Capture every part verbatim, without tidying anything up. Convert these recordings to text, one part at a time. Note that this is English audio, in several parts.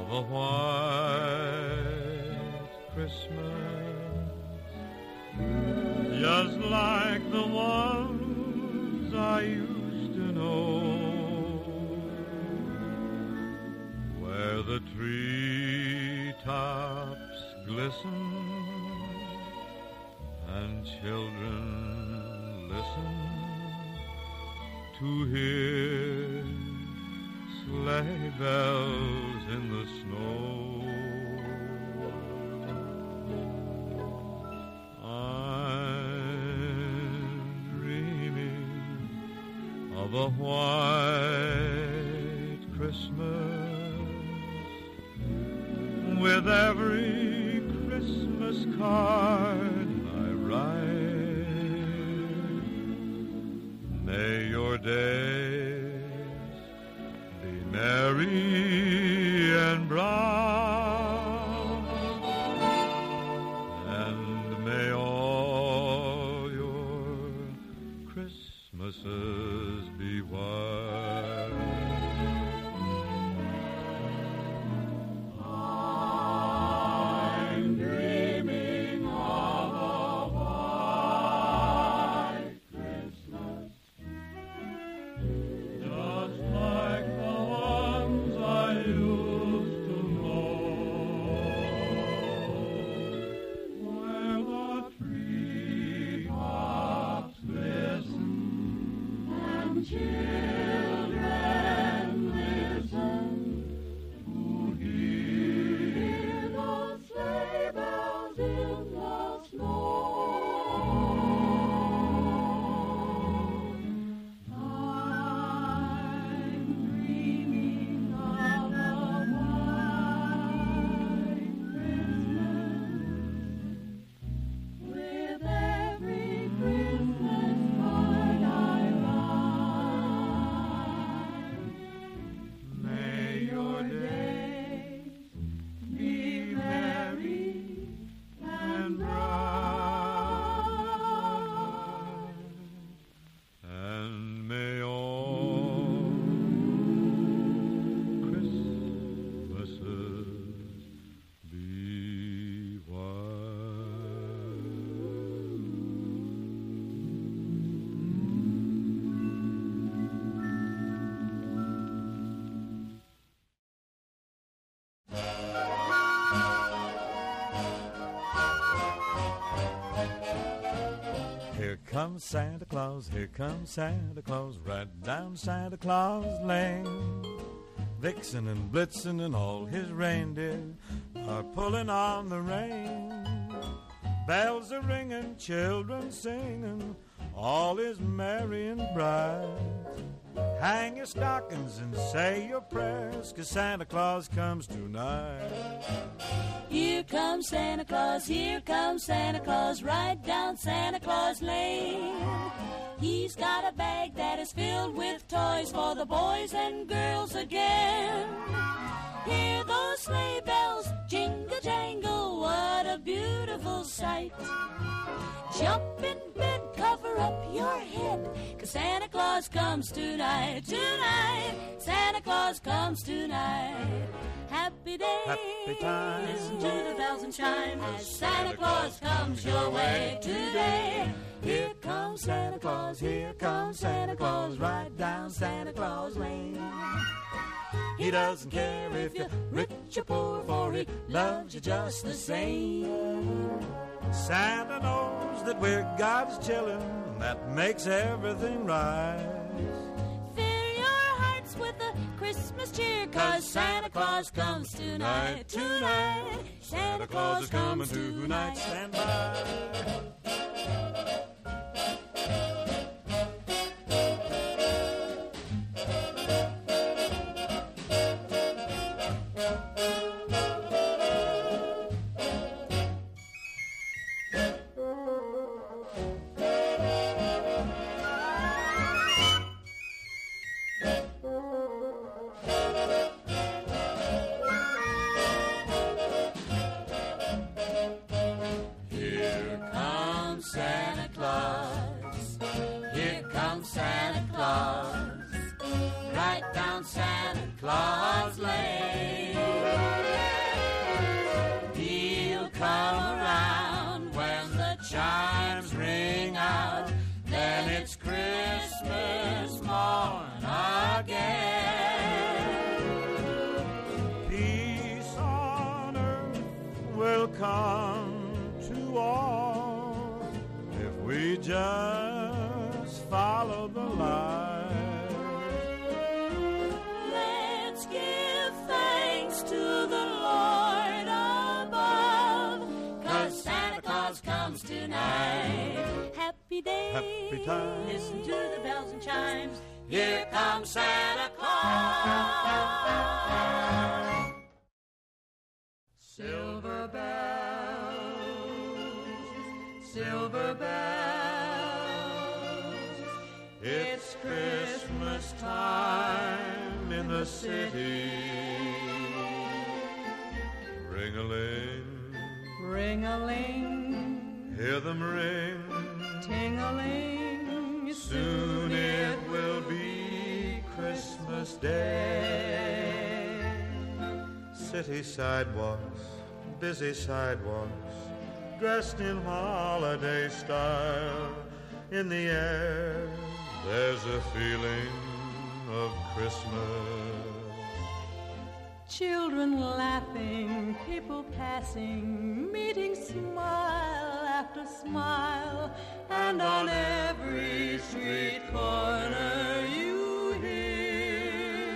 a white Christmas, just like the ones I used to know, where the treetops glisten and children listen to hear sleigh bells in the snow. I'm dreaming of a white Christmas, with every Christmas card I write. May your days be merry and bright, and may all your Christmases be white. I'm dreaming of a white Christmas, just like the ones I used to know, where the treetops glisten and children listen to hear the sleigh bells in the snow. I'm dreaming of a white Christmas, with every Christmas card I write. May your days be merry and bright, and may all Christmases be white. Here comes Santa Claus, here comes Santa Claus, right down Santa Claus Lane. Vixen and Blitzen and all his reindeer are pulling on the rein. Bells are ringing, children singing, all is merry and bright. Hang your stockings and say your prayers, 'cause Santa Claus comes tonight. Here comes Santa Claus, here comes Santa Claus, right down Santa Claus Lane. He's got a bag that is filled with toys for the boys and girls again. Hear those sleigh bells jingle jangle, what a beautiful sight. Jump in bed, cover up your head, 'cause Santa Claus comes tonight. Tonight, Santa Claus comes tonight. Happy days, Happy times. listen to the bells and chime as Santa Claus comes your way today. Here comes Santa Claus, here comes Santa Claus, right down Santa Claus Lane. He doesn't care if you're rich or poor, for he loves you just the same. Santa knows that we're God's children, and that makes everything right. Fill your hearts with a Christmas cheer, 'cause Santa Claus comes tonight. Tonight, Santa Claus is coming tonight. Stand by. Here comes Santa Claus. just follow the light. Let's give thanks to the Lord above, 'cause Santa Claus comes tonight. Happy day, Happy time. Listen to the bells and chimes. Here comes Santa Claus. Silver bells, silver bells, It's Christmas time in the city. Ring-a-ling, ring-a-ling, hear them ring. ting-a-ling, Soon it will be Christmas Day. City sidewalks, busy sidewalks, dressed in holiday style. In the air, there's a feeling of Christmas. Children laughing, people passing, meeting smile after smile, and on every street corner you hear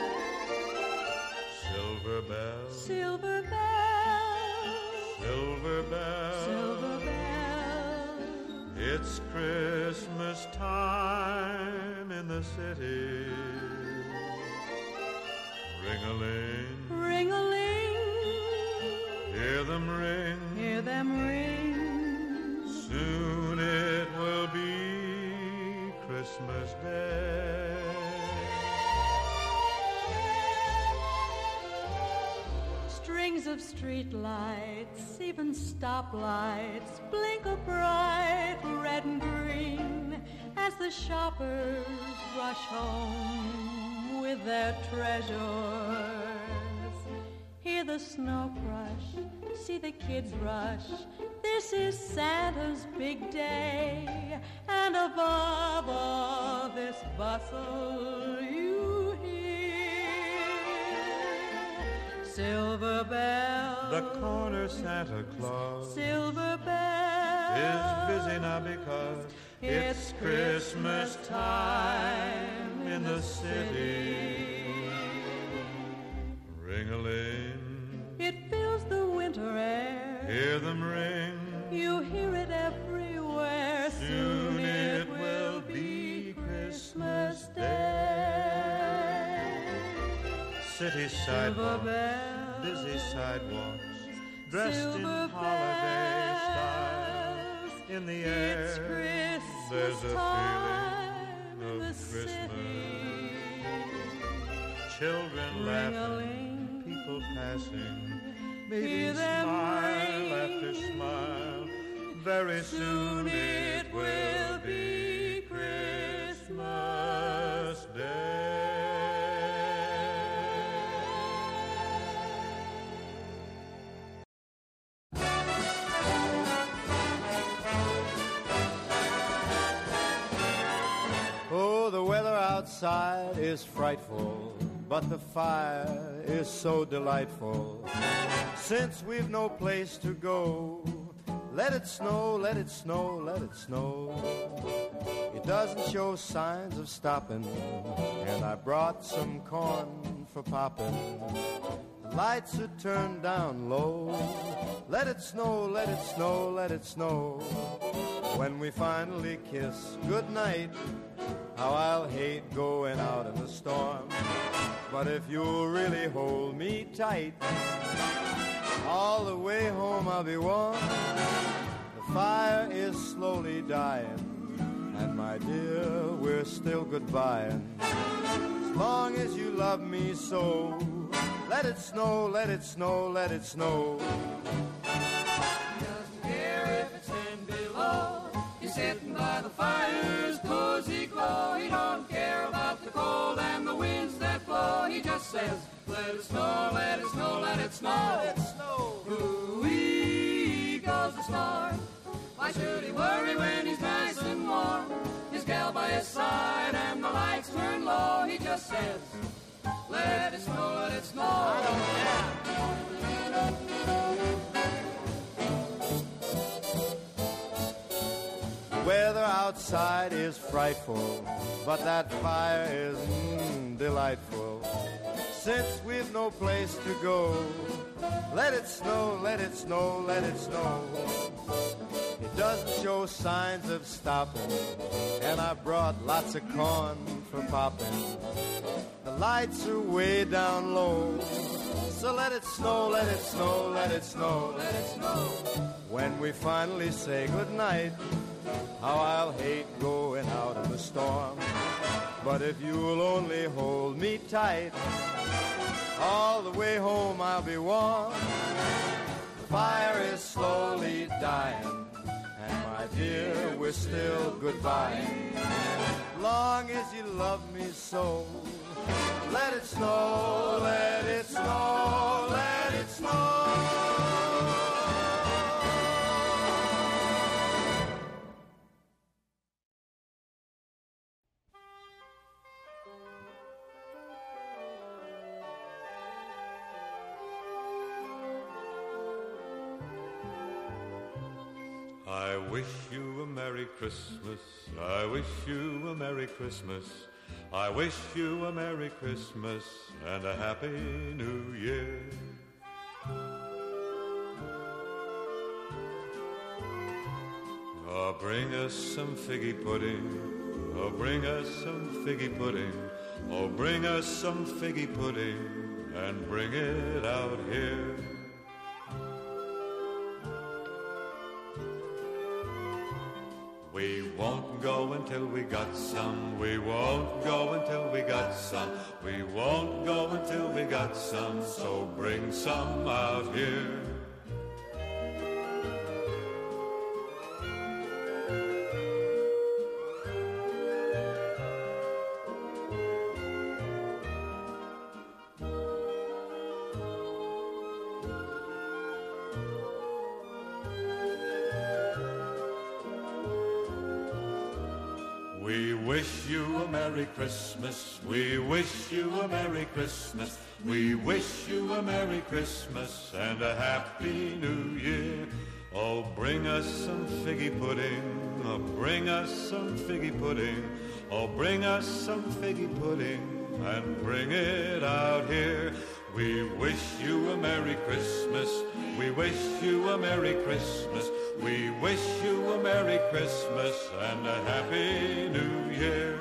Silver bells, silver bells, silver bells, silver bells. It's Christmas time in the city. Ring-a-ling, Ring-a-ling, hear them ring. hear them ring. Soon it will be Christmas Day. Strings of street lights, even stoplights, blink a bright red and green as the shoppers rush home with their treasures. Hear the snow crush, see the kids rush. This is Santa's big day, and above all this bustle you hear silver bells. The corner Santa Claus Silver bells is busy now because it's Christmas time in the city. Ring-a-ling, It fills the winter air. hear them ring. You hear it everywhere. Soon it will be Christmas Day. City Silver sidewalks, bells, busy sidewalks, dressed in silver holiday bells. style. In the air, It's Christmas there's a time feeling in of the Christmas. city. Children laughing, Ring-a-ling, people passing, maybe hear them smile ring. after smile. Very soon it will be Christmas Day. Oh, the weather outside is frightful, but the fire is so delightful. Since we've no place to go, let it snow, let it snow, let it snow. It doesn't show signs of stopping, and I brought some corn for popping. The lights are turned down low. Let it snow, let it snow, let it snow. When we finally kiss goodnight, how I'll hate going out in the storm. But if you'll really hold me tight, all the way home I'll be warm. The fire is slowly dying, and my dear, we're still goodbying. As long as you love me so, let it snow, let it snow, let it snow. Doesn't care if it's ten below. He's sitting by the fire's cozy glow. He don't care about the cold and the winds that blow. He just says, let it snow, let it snow, let it snow. Let it snow. Ooh-wee goes the star. Why should he worry when he's nice and warm? His gal by his side and the lights turn low. He just says, let it snow, let it snow. I don't care. Weather outside is frightful, but that fire is mm, delightful. Since we've no place to go, let it snow, let it snow, let it snow. It doesn't show signs of stopping, and I brought lots of corn for popping. The lights are way down low, so let it snow, let it snow, let it snow, let it snow. When we finally say goodnight, how I'll hate going out in the storm. But if you'll only hold me tight, all the way home I'll be warm. The fire is slowly dying, and my dear, we're still goodbye. Long as you love me so, let it snow, let it snow, let it snow. I wish you a Merry Christmas. I wish you a Merry Christmas. I wish you a Merry Christmas and a Happy New Year. Oh, bring us some figgy pudding. Oh, bring us some figgy pudding. Oh, bring us some figgy pudding and bring it out here. We won't go until we got some. We won't go until we got some. We won't go until we got some. So bring some out here. We wish you a Merry Christmas. We wish you a Merry Christmas. We wish you a Merry Christmas and a Happy New Year. Oh, bring us some figgy pudding. Oh, bring us some figgy pudding. Oh, bring us some figgy pudding and bring it out here. We wish you a Merry Christmas. We wish you a Merry Christmas. We wish you a Merry Christmas and a Happy New Year.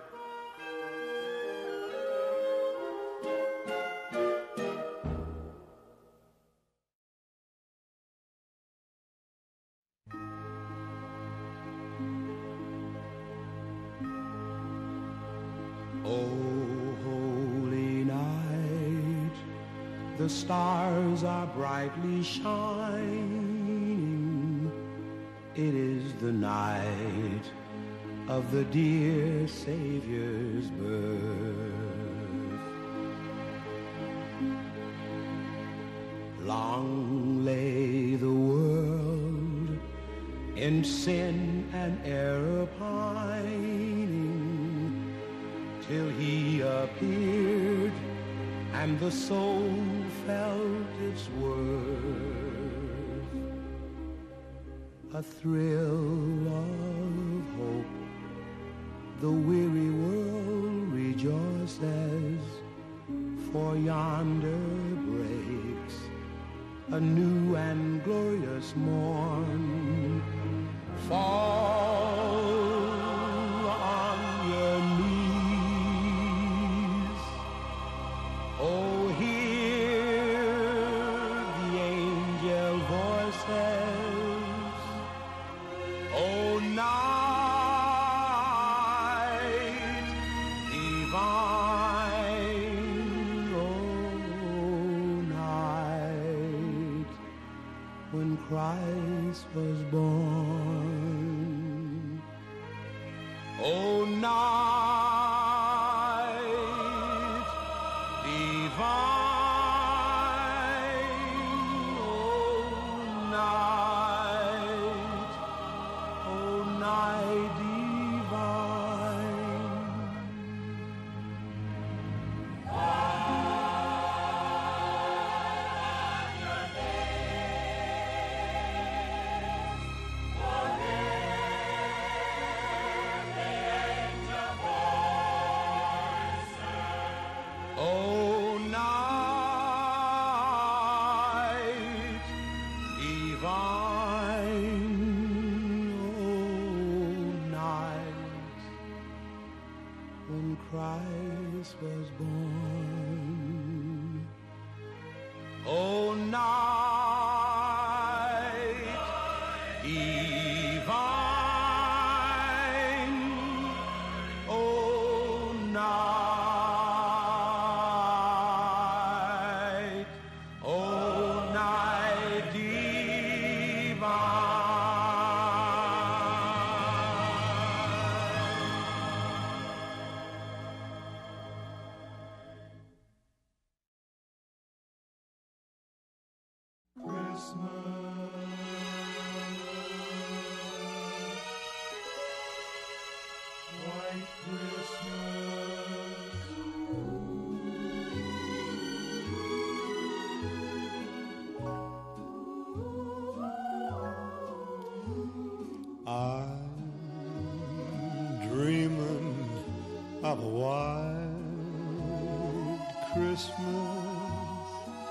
Oh, holy night, the stars are brightly shining. It is the night of the dear Savior's birth. Long lay the world in sin and error pining, till he appeared and the soul felt its worth. A thrill of hope, the weary world rejoices, for yonder breaks a new and glorious morn. Fall on your knees, oh, hear the angel voices, oh, night divine, oh, night when Christ was born, oh, night divine, oh, night, oh, night divine. when Christ was born. Oh, night divine, oh, night, oh, night divine. I'm dreaming of a white Christmas,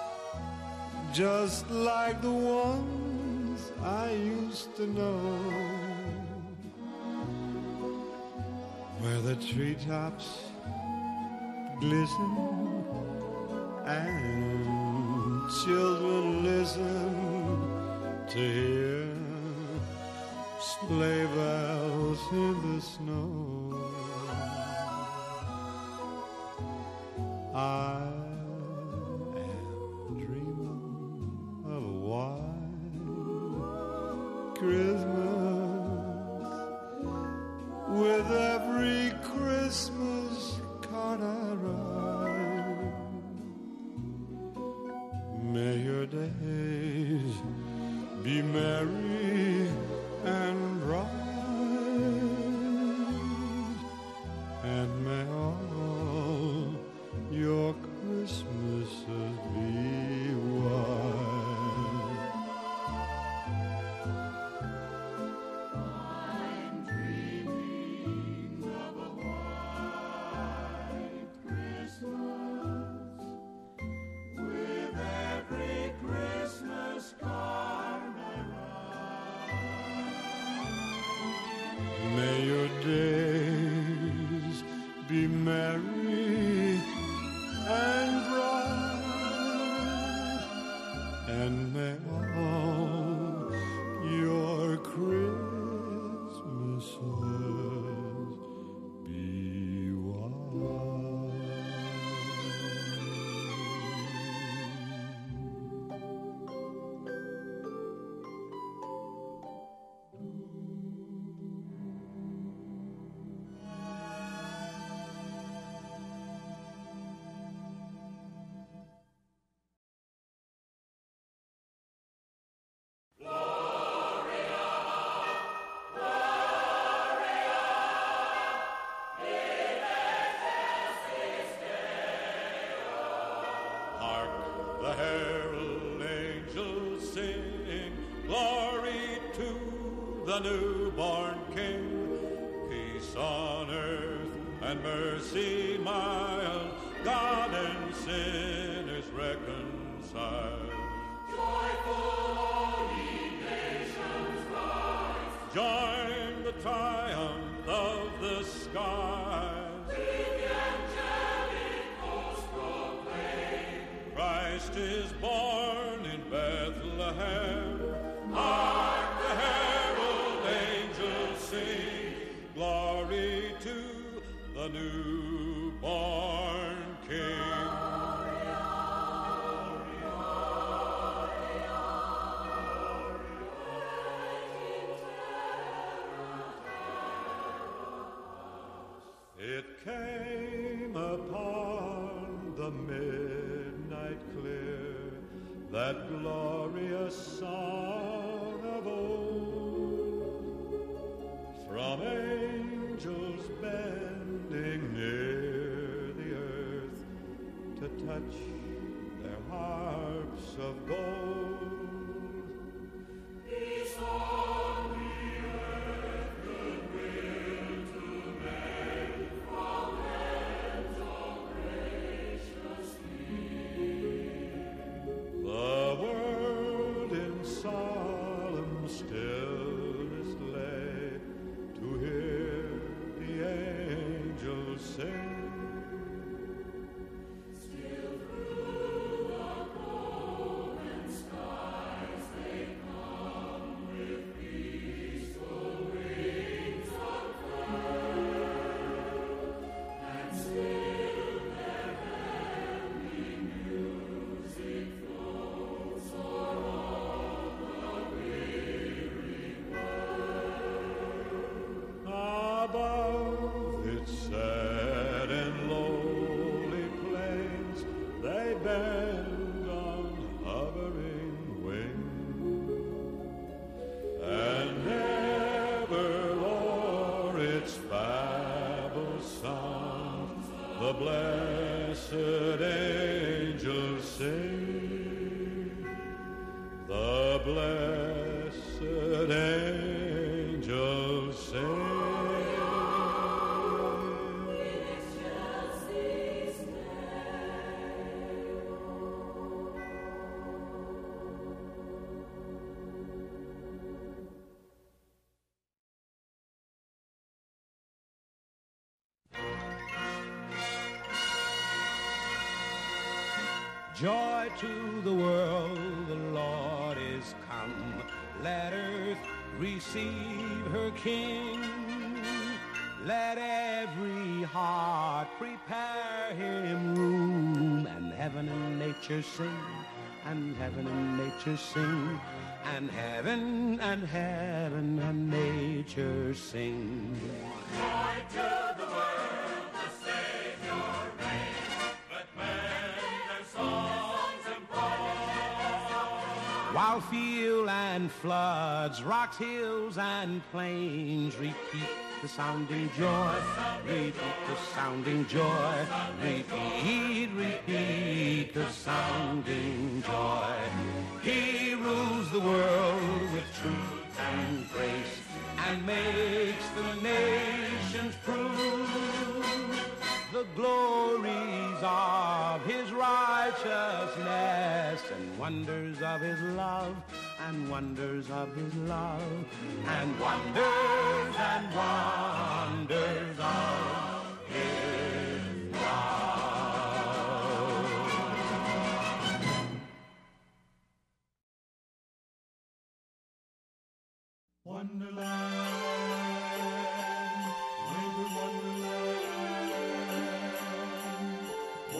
just like the ones I used to know, where the treetops glisten and children listen to hear sleigh bells in the snow. I am dreaming of a white Christmas, with every Christmas card I write. May your days be merry and bright, and may all your Christmases be white. I'm dreaming of a white Christmas, with every Christmas card I write. May your days be merry and bright, and may all your Christmases be white. Hark, the herald angels sing, glory to the newborn King. Peace on earth and mercy mild, God and sinners reconciled. Joyful all ye nations rise, Join the triumph of the skies. with the angelic host proclaim. Christ is born in Bethlehem. Hark, the herald angels sing, glory to the newborn King. It came upon the midnight clear, that glorious song of old, from angels bending near the earth to touch their harps of gold. Peace on the earth, goodwill to men, from lands all graciously. The world in solemn stillness lay to hear the say. Above its sad and lowly plains, they bend on hovering wing, and ever o'er its fabulous sound the blessed angels sing. The blessed angels sing. Joy to the world, the Lord is come. Let earth receive her King. Let every heart prepare him room. And heaven and nature sing, and heaven and nature sing, and heaven and heaven and nature sing. Joy to the world, the Savior reigns. Let men their songs employ. While field and floods, rocks, hills, and plains repeat the sounding joy, repeat the sounding joy, repeat, repeat the sounding joy. He rules the world with truth and grace, and makes the nations prove the glories of his righteousness, and wonders of his love, and wonders of his love, and wonders and wonders of his love. Wonderland, winter wonderland,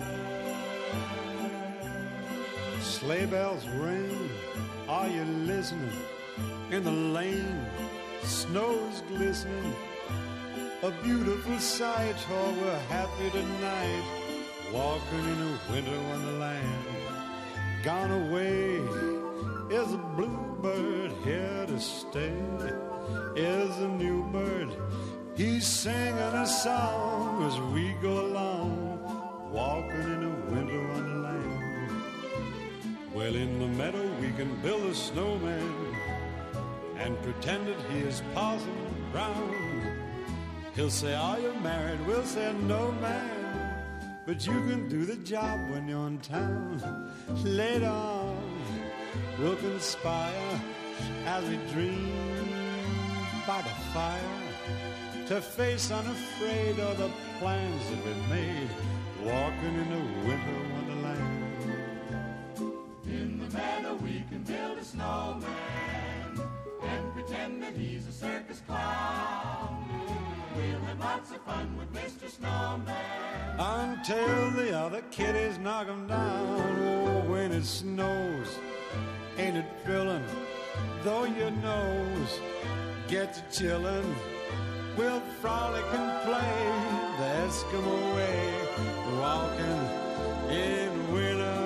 wonderland. Sleigh bells ring, are you listening? In the lane, snow's glistening. A beautiful sight, oh, we're happy tonight, walking in a winter wonderland. Gone away is a bluebird, here to stay is a new bird. He's singing a song as we go along, walking in a winter wonderland. Well, in the meadow we can build a snowman and pretend that he is Parson Brown. He'll say, are you married? We'll say, no, man, but you can do the job when you're in town. Later on, we'll conspire as we dream by the fire to face unafraid all the plans that we've made, walking in a winter wonderland. In the meadow we can build a snowman and pretend that he's a circus clown. We'll have lots of fun with Mister Snowman until the other kiddies knock him down. Oh, when it snows, ain't it thrilling? Though your nose gets chillin', we'll frolic and play the Eskimo way, walking in winter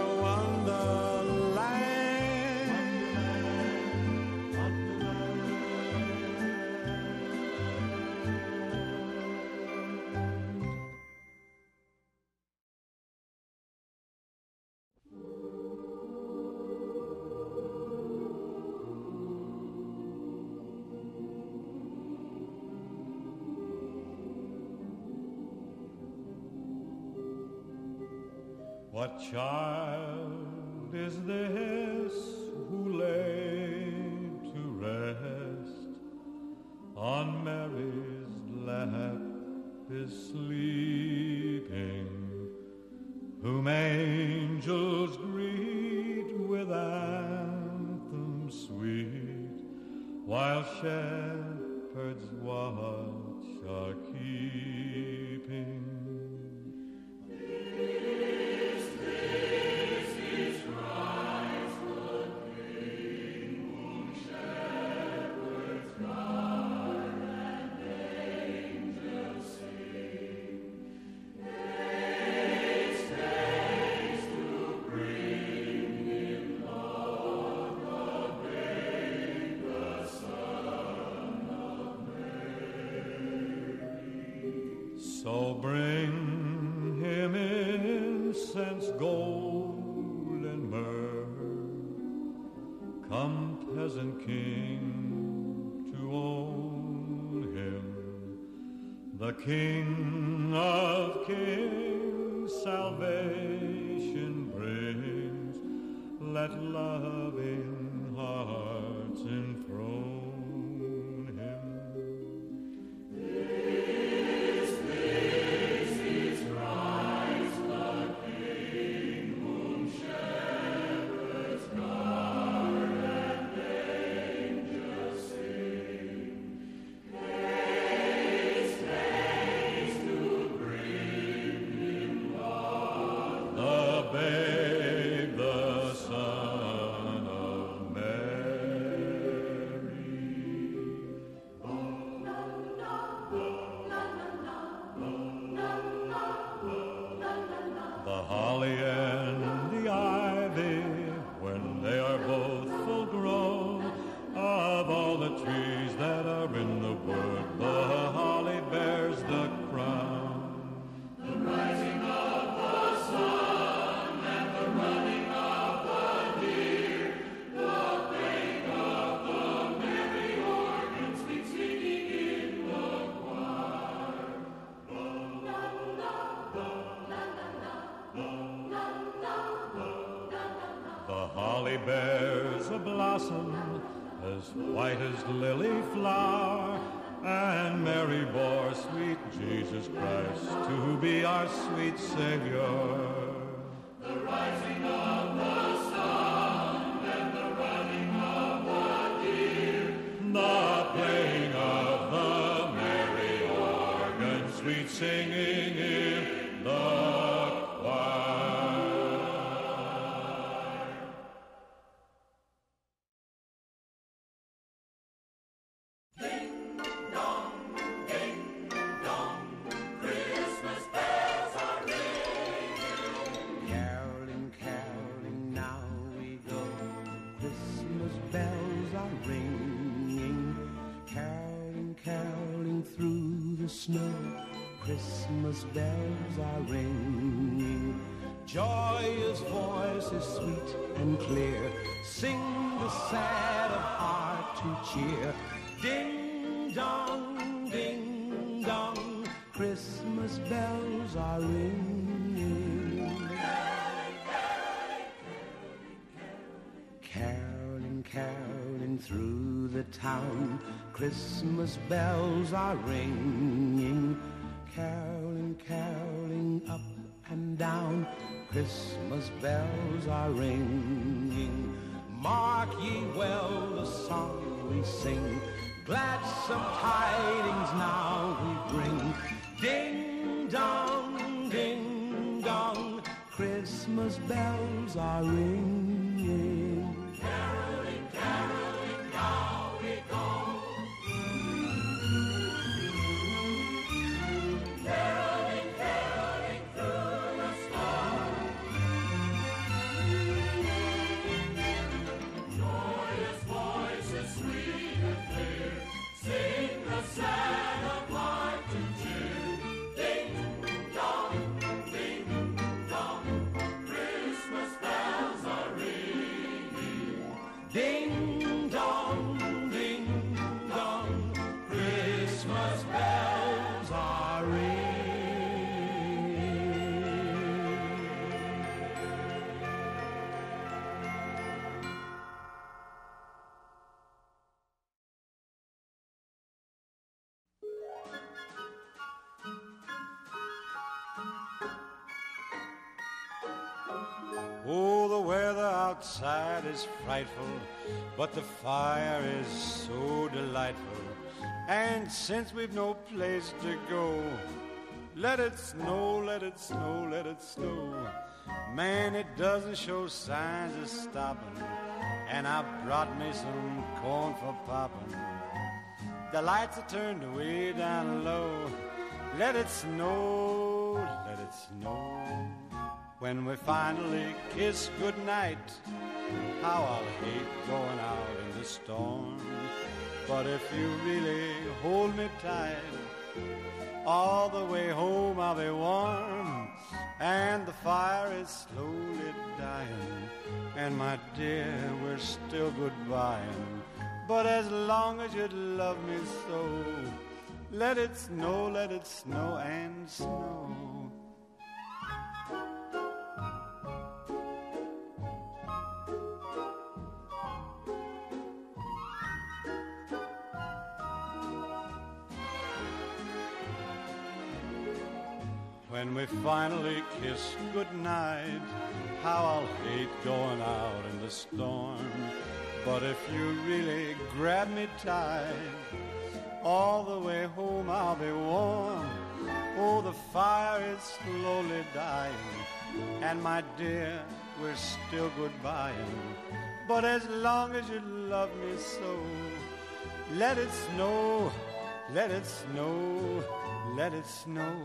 What child is this who lay to rest on Mary's lap is sleeping, whom angels greet with anthems sweet, while shepherds watch are keeping. This, this is Christ the King, whom shepherds guard and angels sing. Haste, haste to bring him, Lord, the babe, the Son of Mary. So bring him incense, gold, and myrrh. Come, peasant king, to own him. The King of kings salvation brings. Let loving hearts enthrone him. This, this is Christ the King, whom shepherds guard and angels sing. Haste, haste to bring him, Lord, The babe, the Son of Mary. The holly and the ivy, when they are both full grown, of all the trees that are in the wood, the holly bears the crown. the rising of the sun and the running of the deer, the playing of the merry organ, sweet singing in the choir. The holly bears a blossom as white as lily flower, and Mary bore sweet Jesus Christ to be our sweet Savior. The rising of the sun and the running of the deer, The playing of the merry organ, sweet singing in the choir. Christmas bells are ringing. Caroling, caroling, now we go. Christmas bells are ringing. Caroling, caroling through the snow. Christmas bells are ringing. Joyous voices sweet and clear sing the sad of heart to cheer. Ding dong, ding dong, Christmas bells are ringing. Caroling, caroling through the town, Christmas bells are ringing. Caroling, caroling up and down, Christmas bells are ringing. Mark ye well the song we sing, gladsome tidings now we bring. Ding dong, ding dong, Christmas bells are ringing. Caroling, caroling, now we go. Caroling, caroling through the snow. Joyous voices sweet and clear sing the sad of heart to cheer. Ding dong, ding dong, Christmas bells are outside is frightful, but the fire is so delightful. And since we've no place to go, let it snow, let it snow, let it snow. Man, it doesn't show signs of stopping, and I brought me some corn for popping. The lights are turned way down low. Let it snow, let it snow. When we finally kiss goodnight, how I'll hate going out in the storm. But if you really hold me tight, all the way home I'll be warm. And the fire is slowly dying, and my dear, we're still goodbying. But as long as you love me so, let it snow, let it snow and snow. When we finally kiss goodnight, how I'll hate going out in the storm. But if you really grab me tight, all the way home I'll be warm. Oh, the fire is slowly dying, and my dear, we're still goodbying. But as long as you love me so, let it snow, let it snow, let it snow.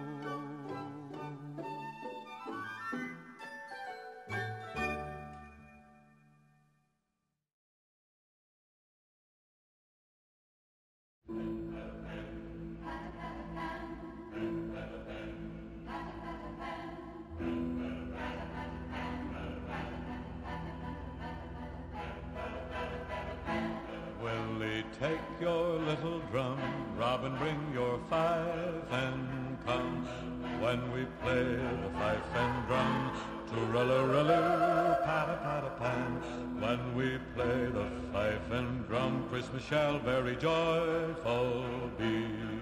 Take your little drum, Robin, bring your fife and come. When we play the fife and drum, tooraloo, pat-a-pat-a-pan. When we play the fife and drum, Christmas shall very joyful be.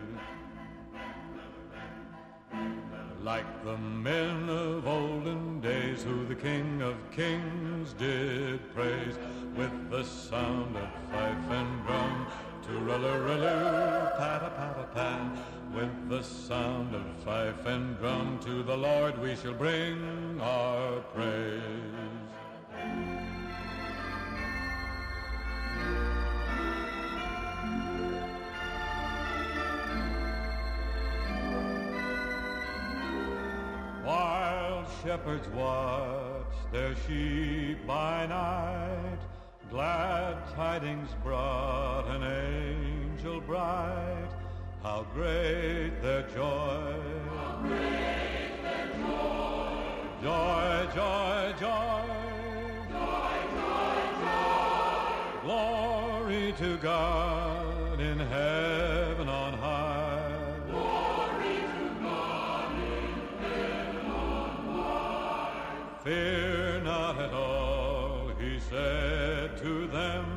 Like the men of olden days who the King of Kings did praise, with the sound of fife and drum, tooraloo, pat-a-pat-a-pan. With the sound of fife and drum, to the Lord we shall bring our praise. While shepherds watch their sheep by night, glad tidings brought an angel bright. How great their joy! How great their joy! Joy, joy, joy! Joy, joy, joy! Glory to God in heaven on high. Glory to God in heaven on high. Fear not at all, he said to them,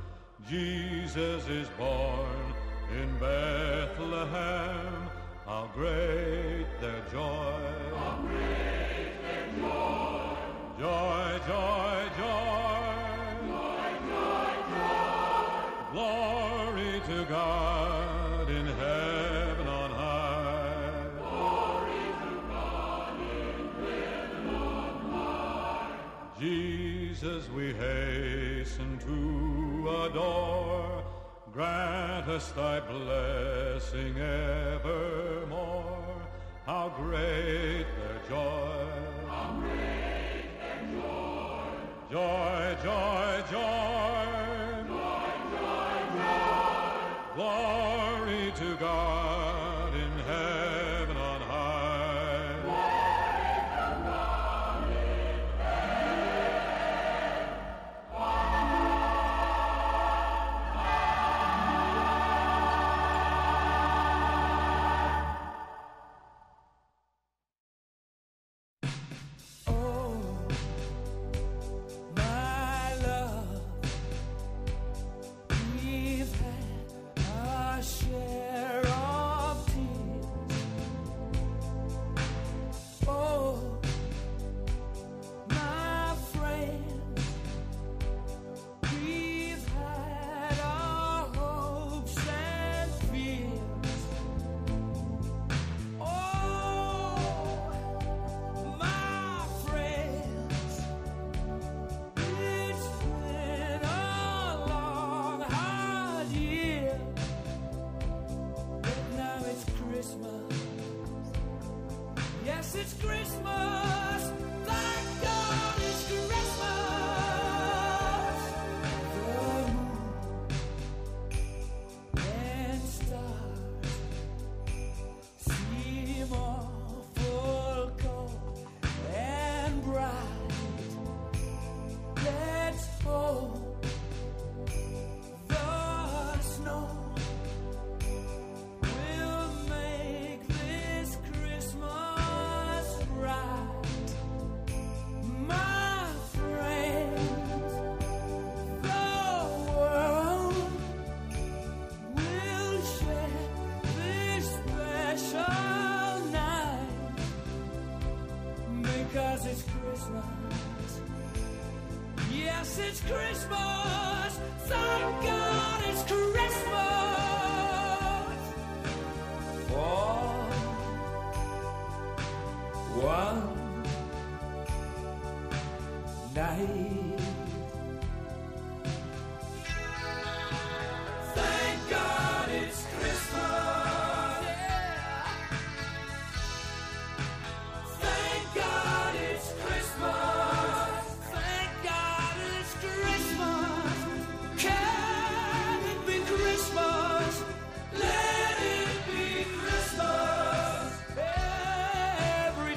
Jesus is born in Bethlehem. How great their joy! How great their joy! Joy, joy, joy! Joy, joy, joy! Glory to God in heaven on high. Glory to God in heaven on high. Jesus we hasten to adore. Grant us thy blessing evermore. How great their joy! How great their joy! Joy, joy, joy! Joy, joy, joy! Glory to God in heaven on high. Glory to God in heaven on high. We've had our share of it's Christmas. Thank God it's Christmas. The moon and stars seem awful cold and bright. Let's hope the snow will make this Christmas right. My friends, the world will share this special night because it's Christmas. Yes, it's Christmas. Thank God it's Christmas. For one night. Thank God it's Christmas. Thank God it's Christmas. Thank God it's Christmas. Can it be Christmas? Let it be Christmas every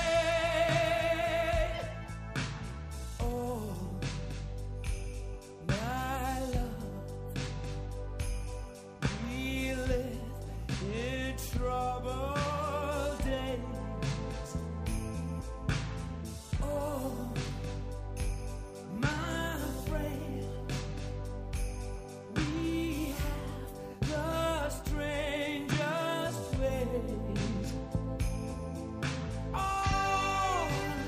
day. Oh, my love, we live in troubled days. Oh, my friend, we have the strangest ways. Oh,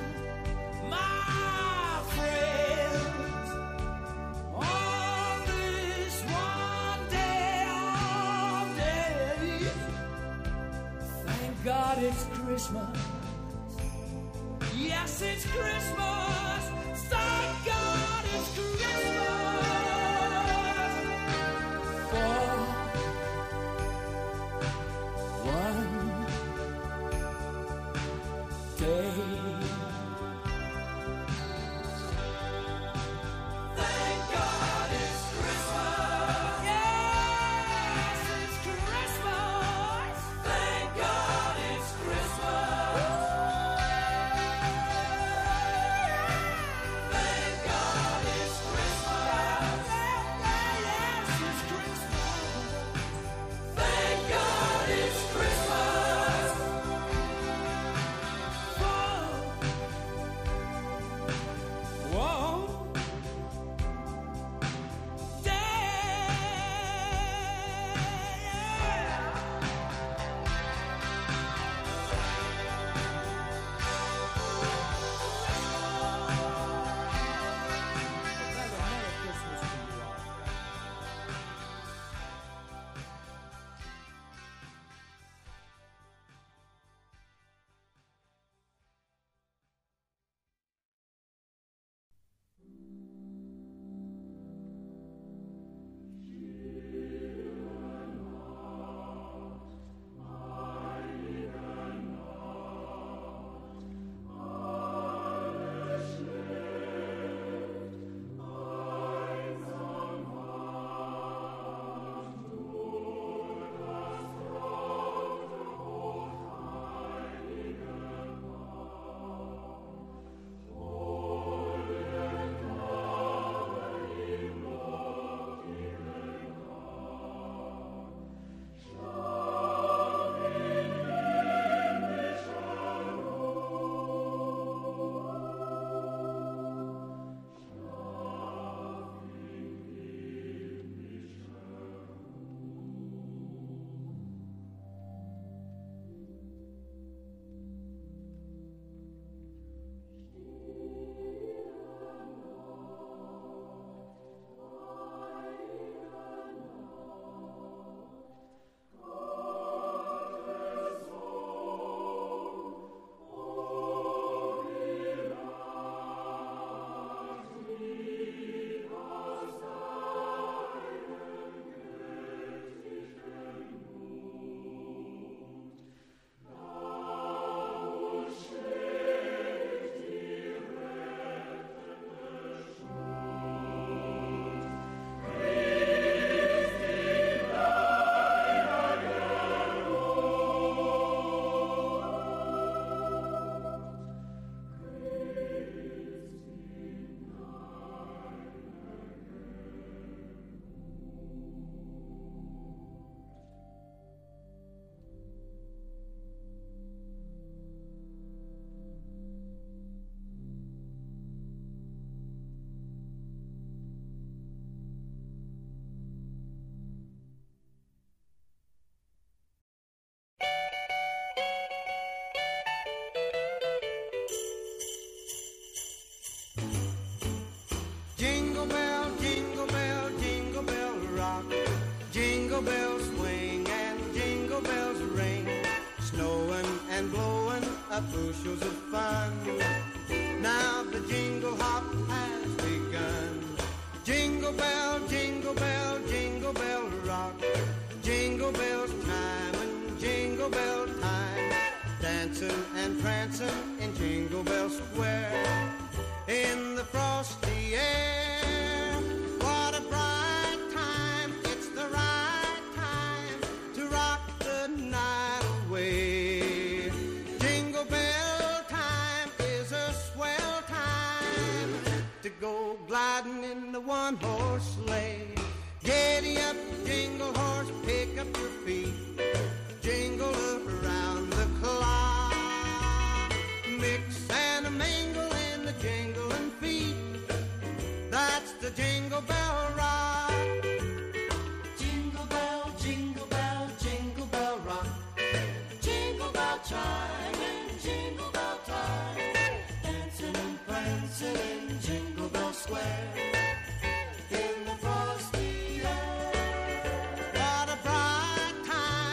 my friends, on this one day of days, thank God it's Christmas. Yes, it's Christmas. Thank God it's Christmas. For one day. Thank God it's Christmas. Yes, it's Christmas. Thank God it's Christmas. Thank God it's Christmas. Yes, it's Christmas. Thank God it's Christmas. For of bushels of fun. Now the jingle hop has begun. Jingle bell, jingle bell, jingle bell rock. Jingle bells chime and jingle bell time. Dancing and prancing in Jingle Bell Square. In the frosty air, what a bright time. It's the right time to rock the night away. Jingle bell time is a swell time to go gliding in the one-horse sleigh. Giddy up, jingle horse, pick up your feet. Jingle around the clock. Mix and a mingle in the jingling feet. That's the Jingle Bell Rock. Jingle bell, jingle bell, jingle bell rock. Jingle bell chime and jingle bell time. Dancing and prancing in Jingle Bell Square. In the frosty air. What a bright time.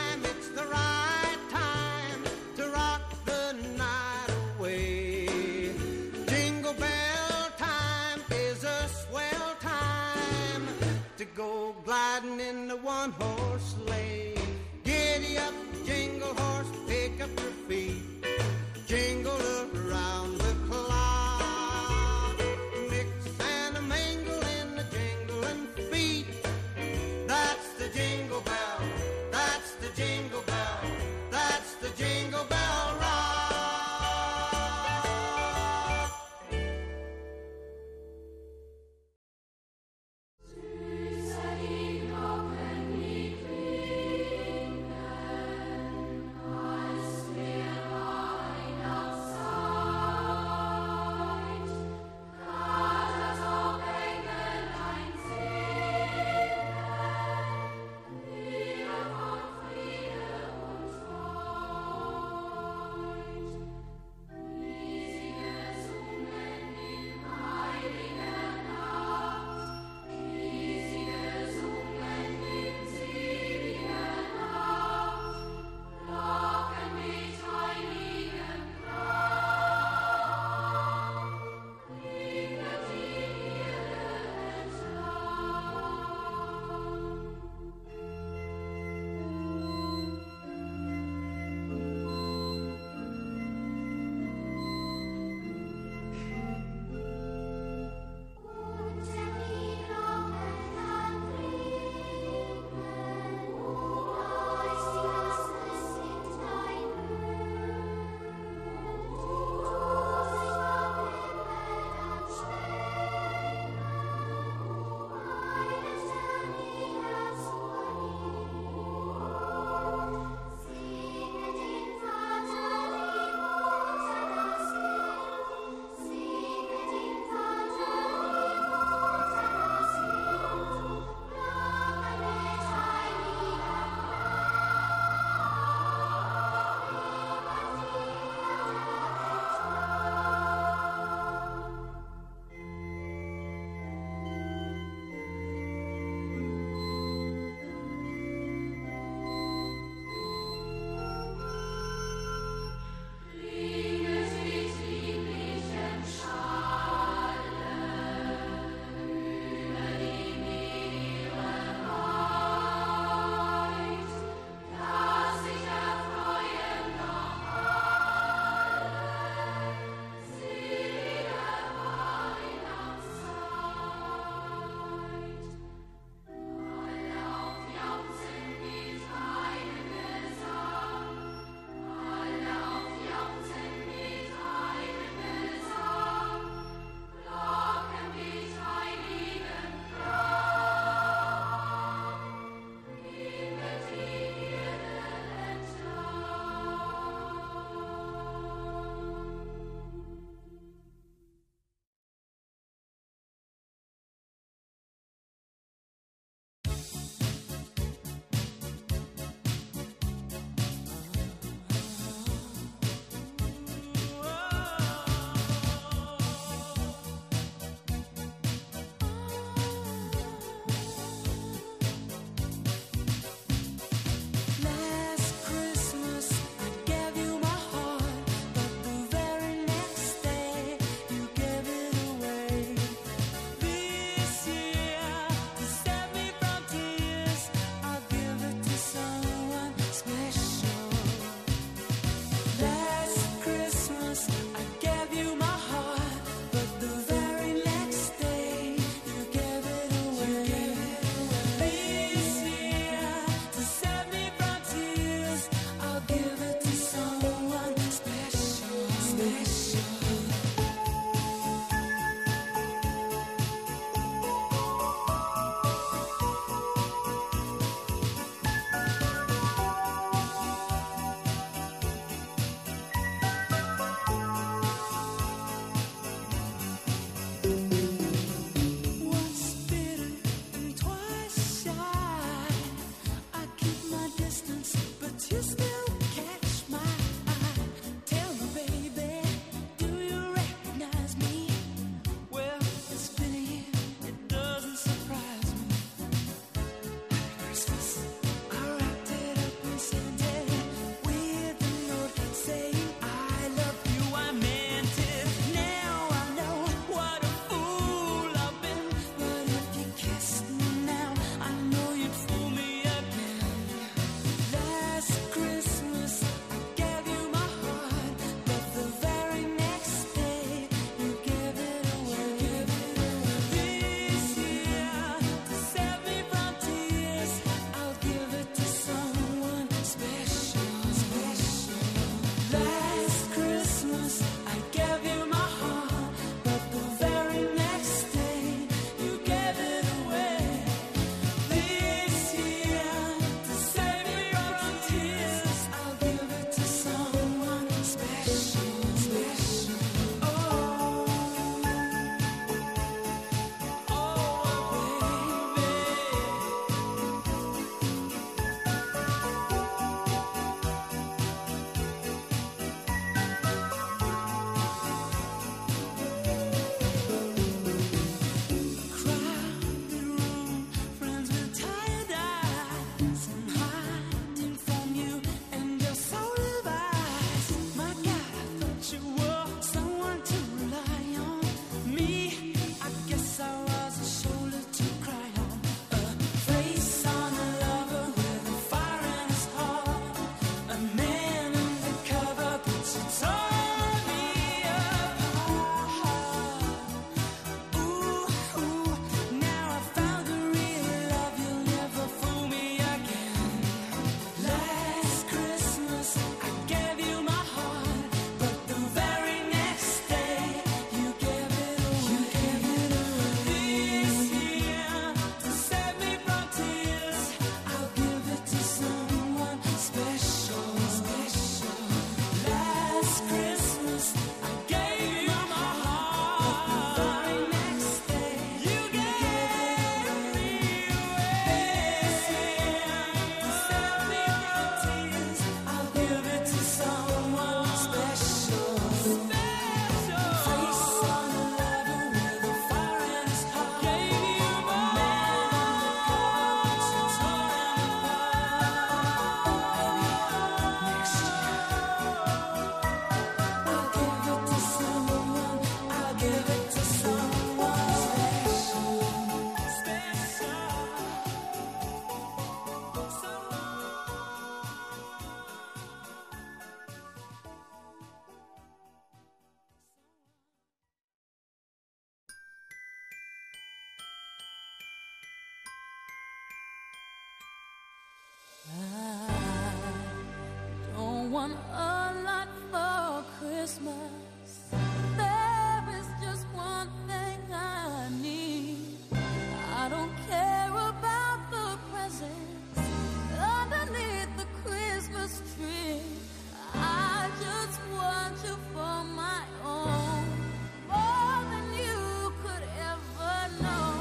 want a lot for Christmas. There is just one thing I need. I don't care about the presents underneath the Christmas tree. I just want you for my own, more than you could ever know.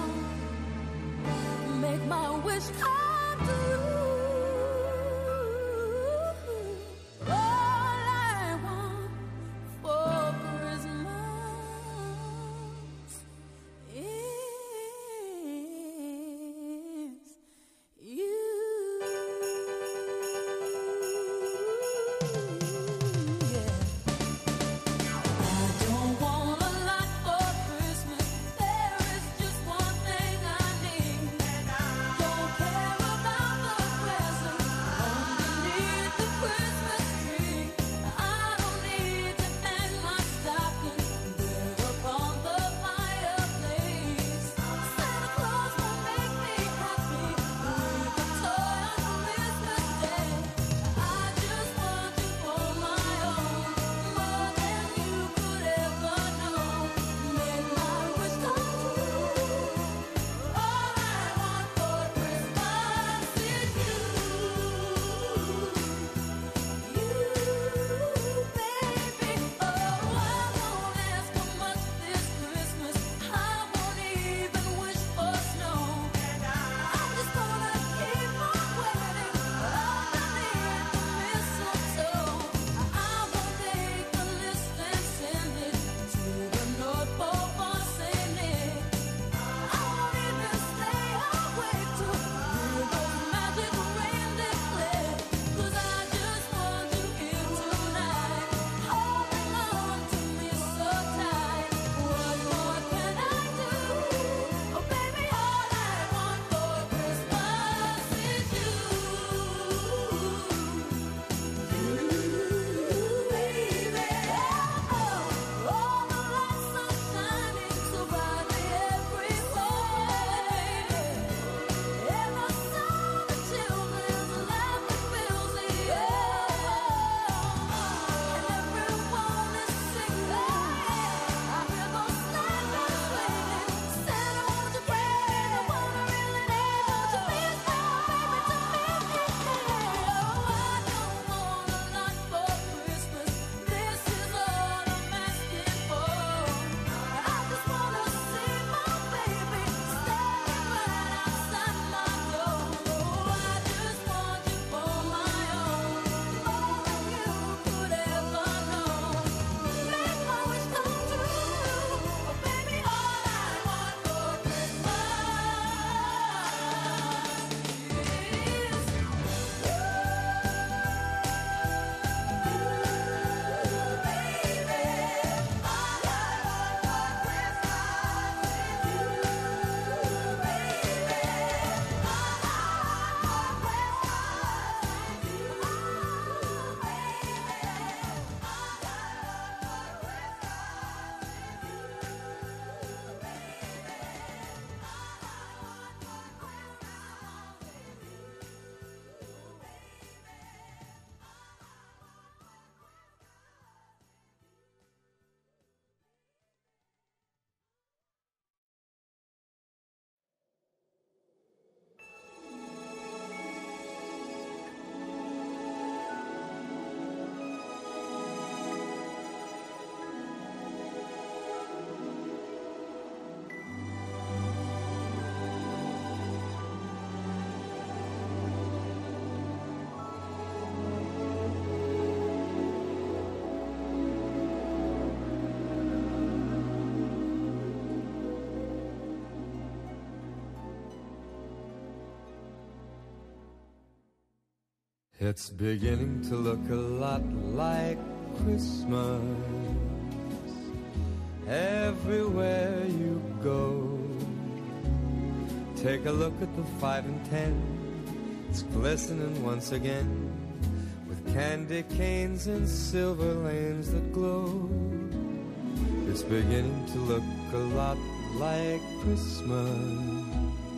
Make my wish come true. All I want for Christmas is you. It's beginning to look a lot like Christmas everywhere you go. Take a look at the five and ten. It's glistening once again with candy canes and silver lanes that glow. It's beginning to look a lot like Christmas.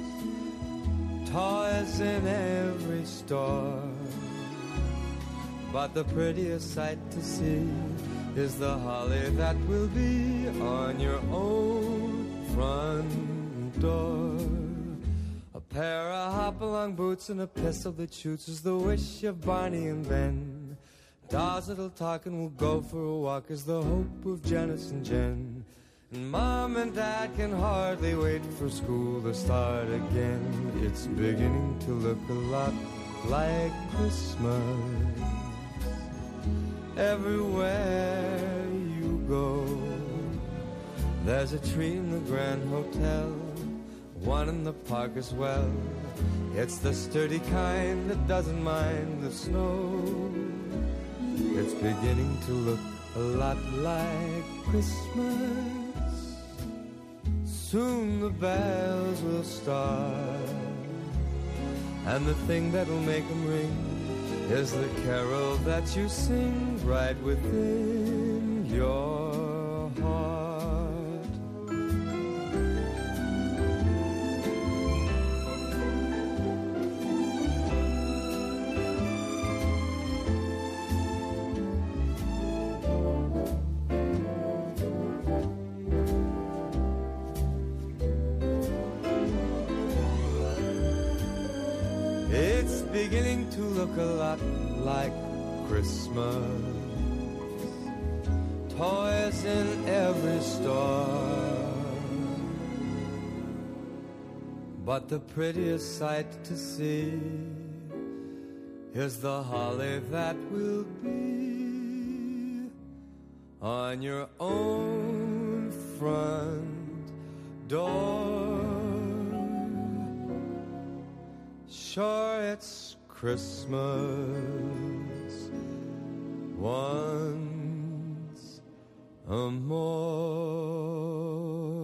Toys in every store, but the prettiest sight to see is the holly that will be on your own front door. A pair of hop-along boots and a pistol that shoots is the wish of Barney and Ben. Dolls that'll talk and will go for a walk is the hope of Janice and Jen. And Mom and Dad can hardly wait for school to start again. It's beginning to look a lot like Christmas everywhere you go. There's a tree in the Grand Hotel, one in the park as well. It's the sturdy kind that doesn't mind the snow. It's beginning to look a lot like Christmas. Soon the bells will start, and the thing that'll make them ring is the carol that you sing right within your heart. It's beginning to look a lot like Christmas. Toys in every store, but the prettiest sight to see is the holly that will be on your own front door. Sure, it's Christmas once a more.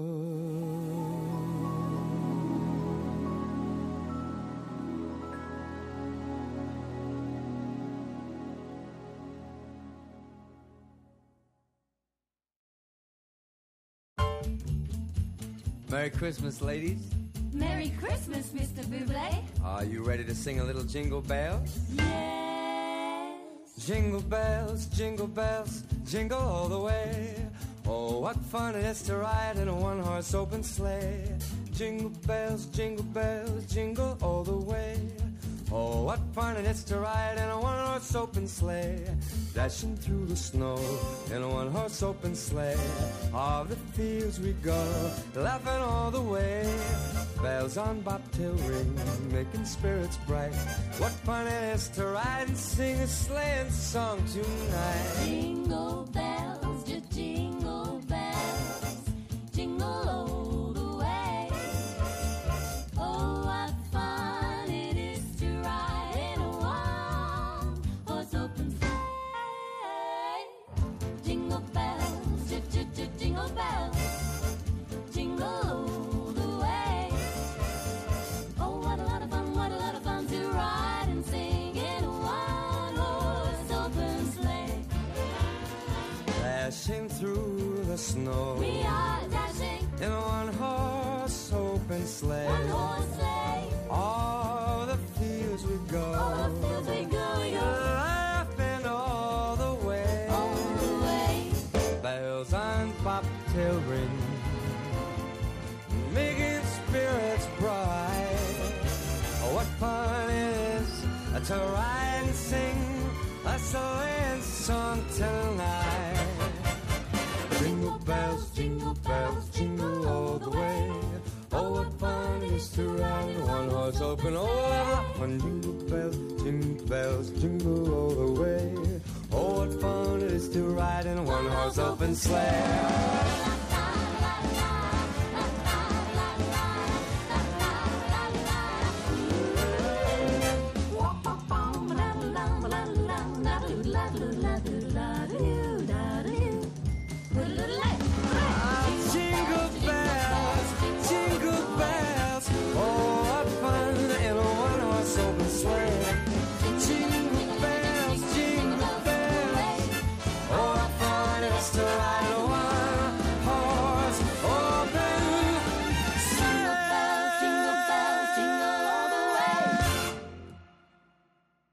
Merry Christmas, ladies. Merry Christmas, Mister Bublé. Are you ready to sing a little Jingle Bells? Yes. Jingle bells, jingle bells, jingle all the way. Oh, what fun it is to ride in a one-horse open sleigh. Jingle bells, jingle bells, jingle all the way. Oh, what fun it is to ride in a one-horse open sleigh. Dashing through the snow in a one-horse open sleigh. All the fields we go, laughing all the way. Bells on bobtail ring, making spirits bright. What fun it is to ride and sing a sleighing song tonight. Jingle bells, just jingle bells, jingle all the way. Oh, what fun it is to ride in a one-horse open sleigh. Jingle bells, just, just, just jingle bells, jingle all the way. Oh, what a lot of fun, what a lot of fun to ride and sing in a one-horse open sleigh. Dashing through the snow, We are dashing in a one-horse open sleigh. one-horse sleigh. All the fields we go, All the fields we go, we go laughing all the way. all the way. Bells on bobtail ring, making spirits bright. Oh, what fun it is to ride and sing a sleighing song tonight. Jingle bells, jingle bells, jingle all the way. Oh, what fun it is to ride in one horse open. Oh, what fun! Jingle bells, jingle bells, jingle all the way. Oh, what fun it is to ride in a one horse open sleigh.